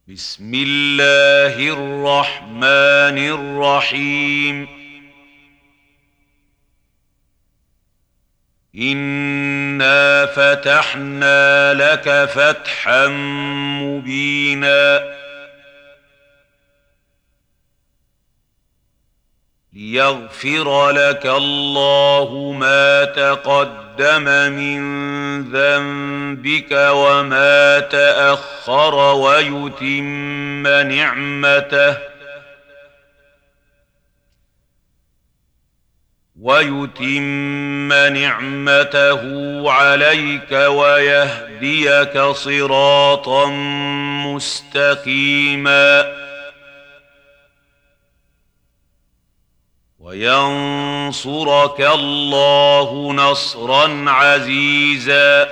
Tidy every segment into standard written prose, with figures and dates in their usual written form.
بسم الله الرحمن الرحيم. إنا فتحنا لك فتحا مبينا ليغفر لك الله ما تقدم من ذنبك وما تأخر ويتم نعمته عليك ويهديك صراطا مستقيما وينصرك الله نصرا عزيزا.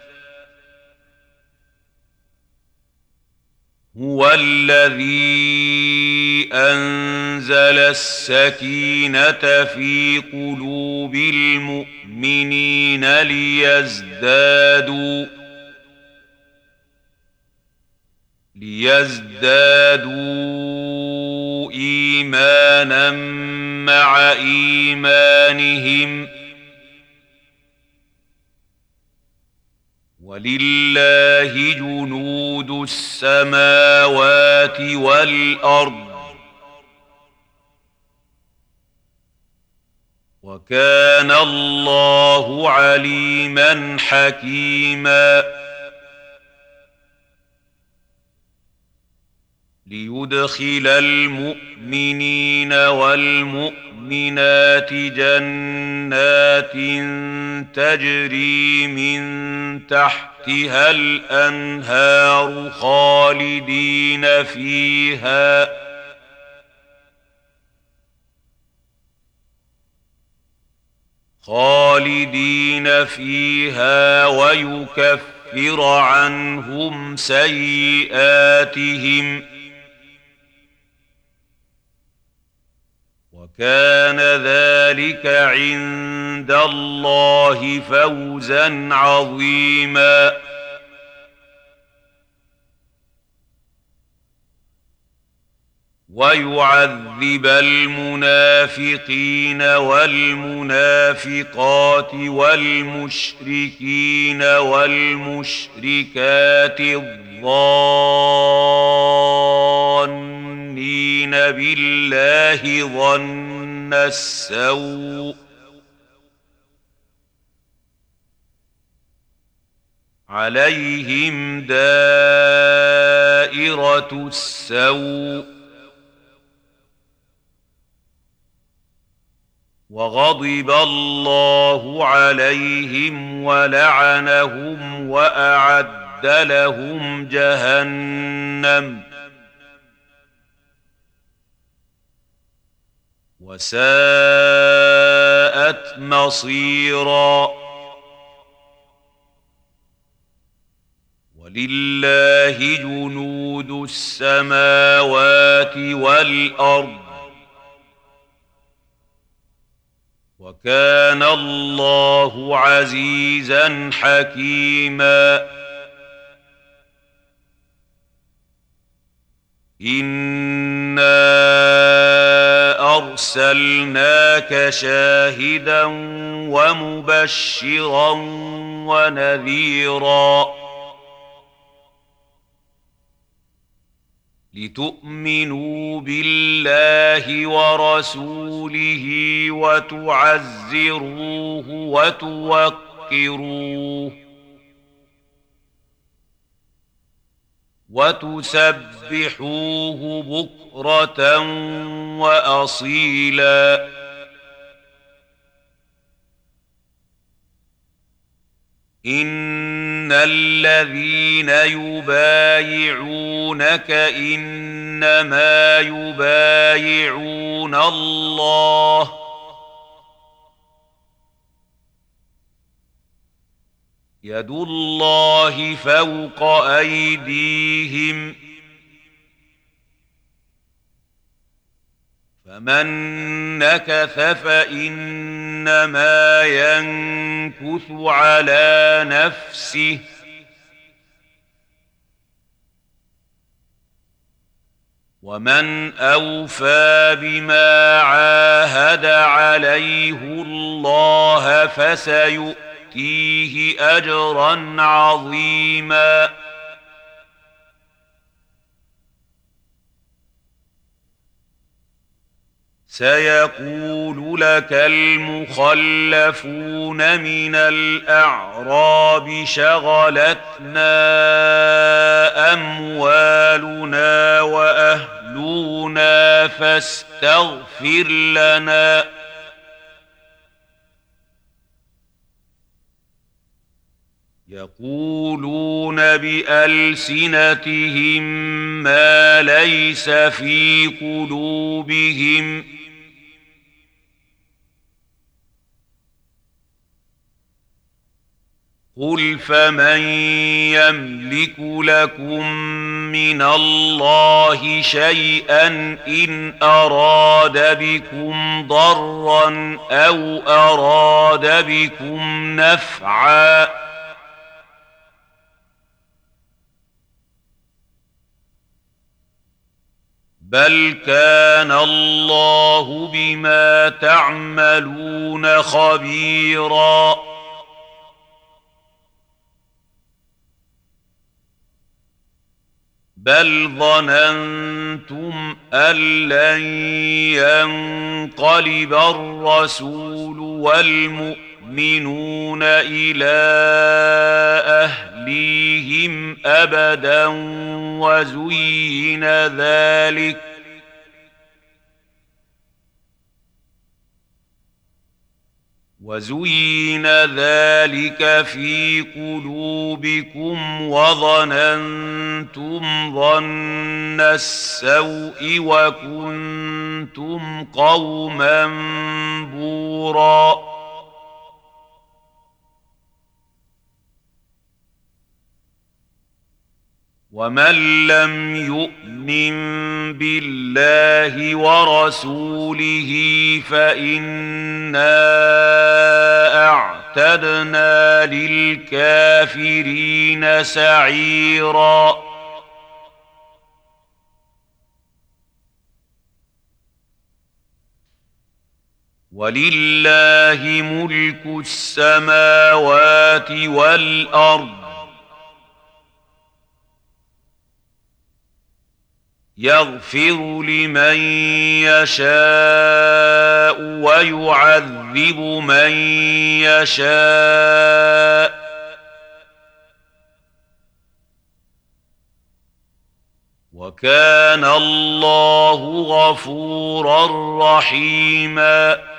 هو الذي أنزل السكينة في قلوب المؤمنين ليزدادوا إيمانا مع إيمانهم ولله جنود السماوات والأرض وكان الله عليما حكيما. ليدخل المؤمنين والمؤمنات جنات تجري من تحتها الأنهار خالدين فيها ويكفر عنهم سيئاتهم وكان ذلك عند الله فوزا عظيما. ويعذب المنافقين والمنافقات والمشركين والمشركات الظانين بالله ظن السوء عليهم دائرة السوء وغضب الله عليهم ولعنهم وأعد لهم جهنم وساءت مصيرا. ولله جنود السماوات والأرض وكان الله عزيزا حكيما. إنا أرسلناك شاهدا ومبشرا ونذيرا لتؤمنوا بالله ورسوله وتعزروه وتوقروه وتسبحوه بكرة وأصيلا. إن الذين يبايعونك إنما يبايعون الله يد الله فوق أيديهم فمن نكث فإنما ينكث على نفسه ومن أوفى بما عاهد عليه الله فسيؤتيه أجرا عظيما. سيقول لك المخلفون من الأعراب شغلتنا أموالنا وأهلنا فاستغفر لنا. يقولون بألسنتهم ما ليس في قلوبهم. قل فمن يملك لكم من الله شيئا إن أراد بكم ضرا أو أراد بكم نفعا. بل كان الله بما تعملون خبيرا. بل ظننتم أن لن ينقلب الرسول والمؤمنون إلى أهليهم أبدا وزين ذلك في قلوبكم وظننتم ظن السوء وكنتم قوما بورا. ومن لم يؤمن بالله ورسوله فإنا أعتدنا للكافرين سعيرا. ولله ملك السماوات والأرض يغفر لمن يشاء ويعذب من يشاء وكان الله غفورا رحيما.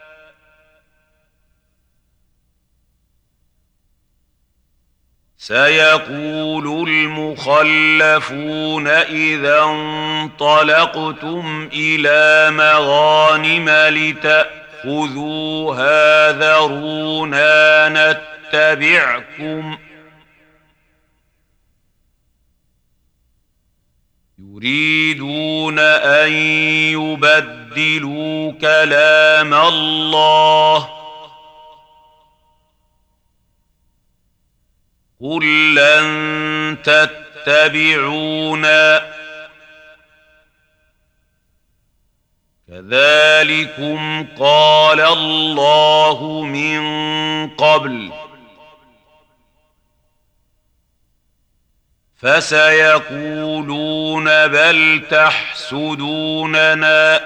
سيقول المخلفون إذا انطلقتم إلى مغانم لتأخذوها ذرونا نتبعكم يريدون أن يبدلوا كلام الله. قل لن تتبعونا كذلكم قال الله من قبل فسيقولون بل تحسدوننا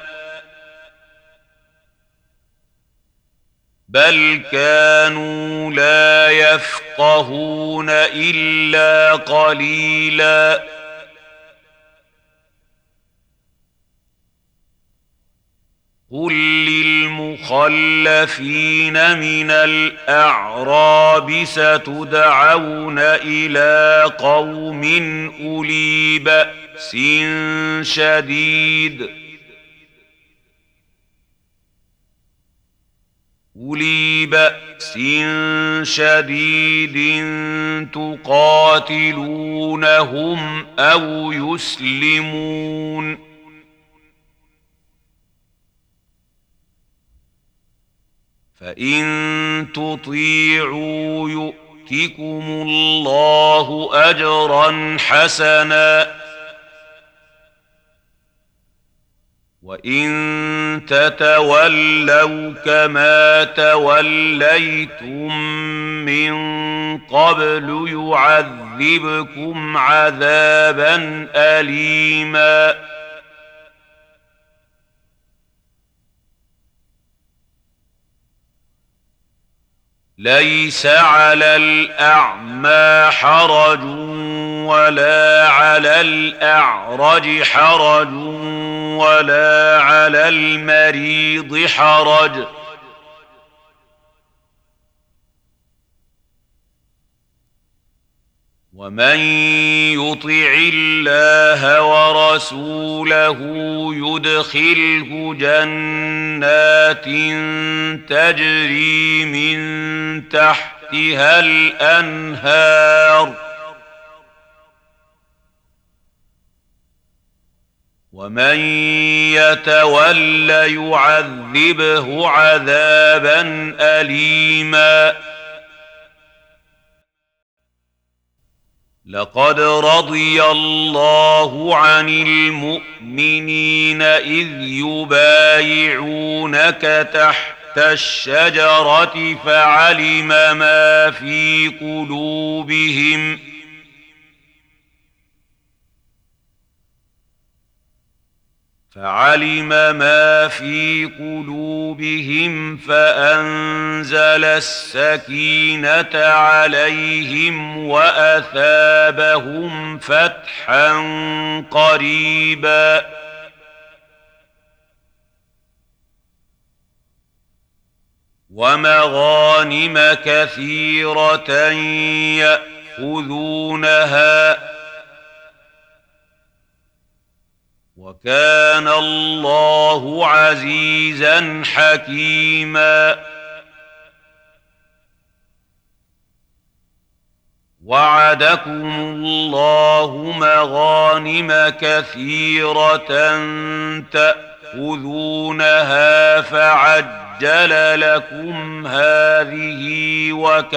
بل كانوا لا يفقهون إلا قليلا. قل للمخلفين من الأعراب ستدعون إلى قوم أولي بأس شديد تقاتلونهم أو يسلمون فإن تطيعوا يؤتكم الله أجرا حسنا وإن تتولوا كما توليتم من قبل يعذبكم عذابا أليما ليس على الأعمى حرج ولا على الأعرج حرج ولا على المريض حرج ومن يطع الله ورسوله يدخله جنات تجري من تحتها الأنهار ومن يتول يعذبه عذابا أليما لقد رضي الله عن المؤمنين إذ يبايعونك تحت الشجرة فعلم ما في قلوبهم فأنزل السكينة عليهم وأثابهم فتحا قريبا ومغانم كثيرة يأخذونها وكان الله عزيزا حكيما وعدكم الله مغانم كثيرة تأخذونها فعجل لكم هذه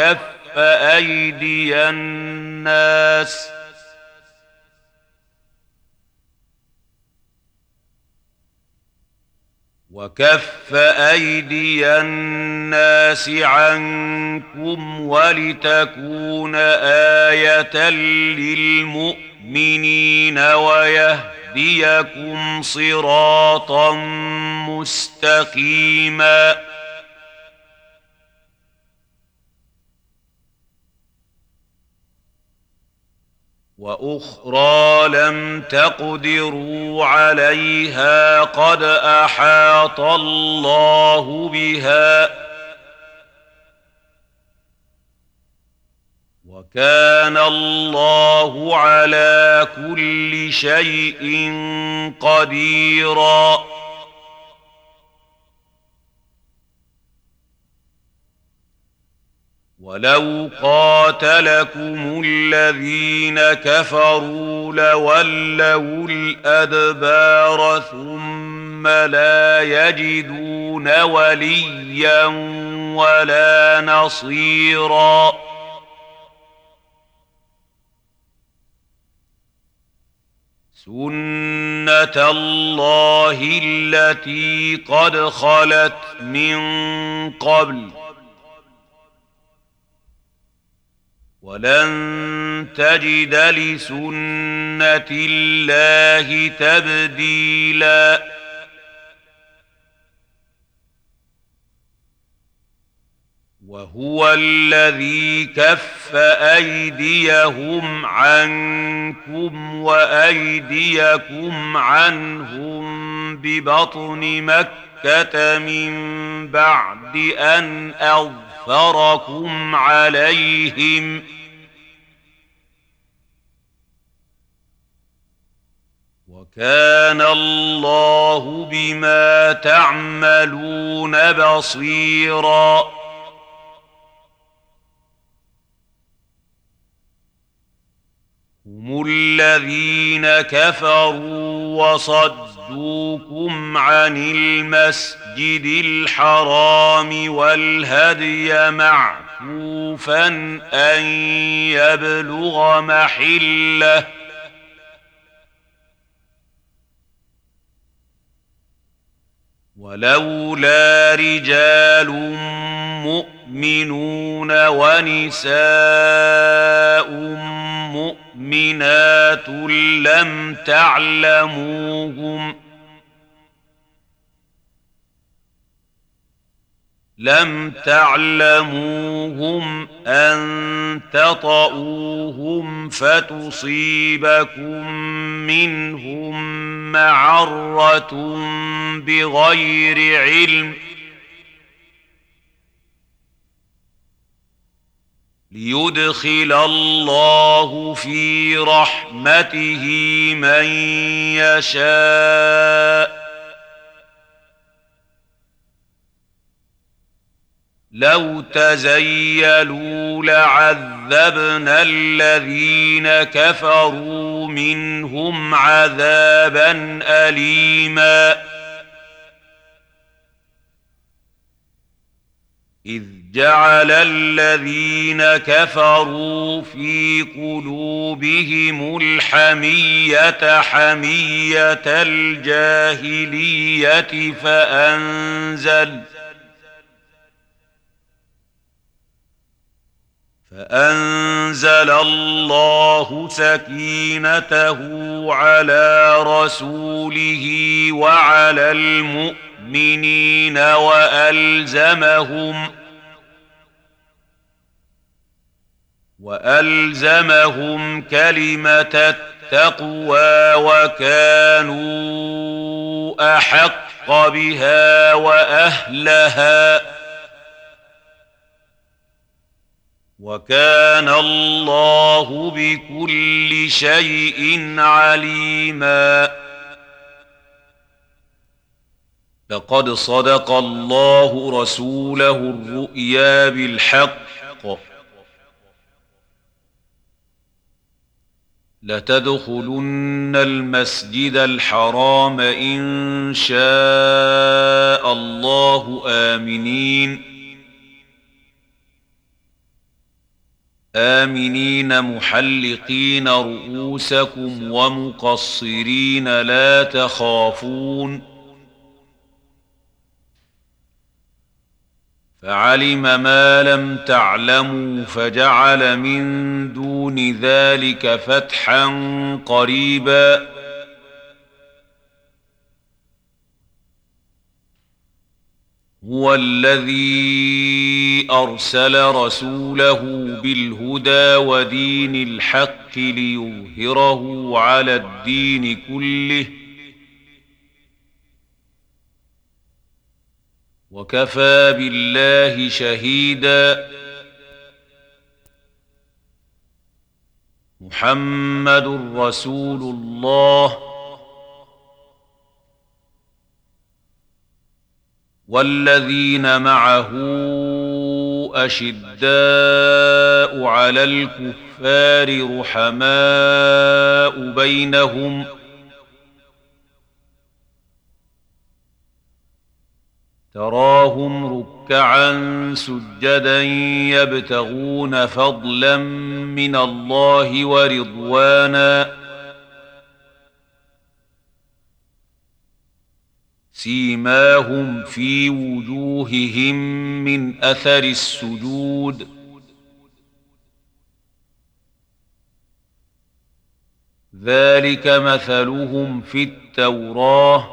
وكف أيدي الناس عنكم ولتكون آية للمؤمنين ويهديكم صراطا مستقيما وأخرى لم تقدروا عليها قد أحاط الله بها وكان الله على كل شيء قديرا ولو قاتلكم الذين كفروا لولوا الأدبار ثم لا يجدون وليا ولا نصيرا سنة الله التي قد خلت من قبل ولن تجد لسنة الله تبديلا وهو الذي كف أيديهم عنكم وأيديكم عنهم ببطن مكة من بعد أن أظفركم عليهم وكان الله بما تعملون بصيرا هم الذين كفروا وصدوكم عن المسجد الحرام والهدي معكوفا أن يبلغ محله ولولا رجال مؤمنون ونساء مؤمنات لم تعلموهم أن تطؤوهم فتصيبكم منهم معرة بغير علم ليدخل الله في رحمته من يشاء لو تزيلوا لعذبنا الذين كفروا منهم عذابا أليما إذ جعل الذين كفروا في قلوبهم الحمية حمية الجاهلية فأنزل الله سكينته على رسوله وعلى المؤمنين وألزمهم كلمة التقوى وكانوا أحق بها وأهلها وكان الله بكل شيء عليما. لقد صدق الله رسوله الرؤيا بالحق لتدخلن المسجد الحرام إن شاء الله آمنين محلقين رؤوسكم ومقصرين لا تخافون فعلم ما لم تعلموا فجعل من دون ذلك فتحا قريبا هو الذي أرسل رسوله بالهدى ودين الحق ليظهره على الدين كله وكفى بالله شهيدا. محمد رسول الله والذين معه أشداء على الكفار رحماء بينهم تراهم ركعا سجدا يبتغون فضلا من الله ورضوانا سيماهم في وجوههم من أثر السجود ذلك مثلهم في التوراة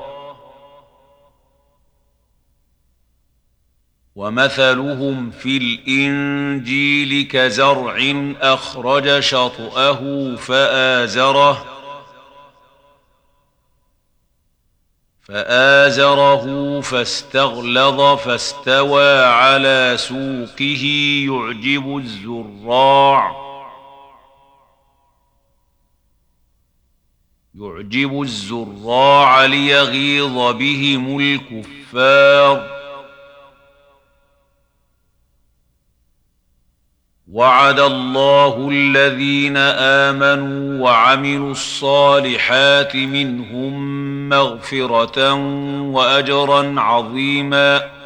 ومثلهم في الإنجيل كزرع أخرج شطأه فآزره فاستغلظ فاستوى على سوقه يعجب الزراع ليغيظ بهم الكفار وعد الله الذين آمنوا وعملوا الصالحات منهم مغفرة وأجرا عظيما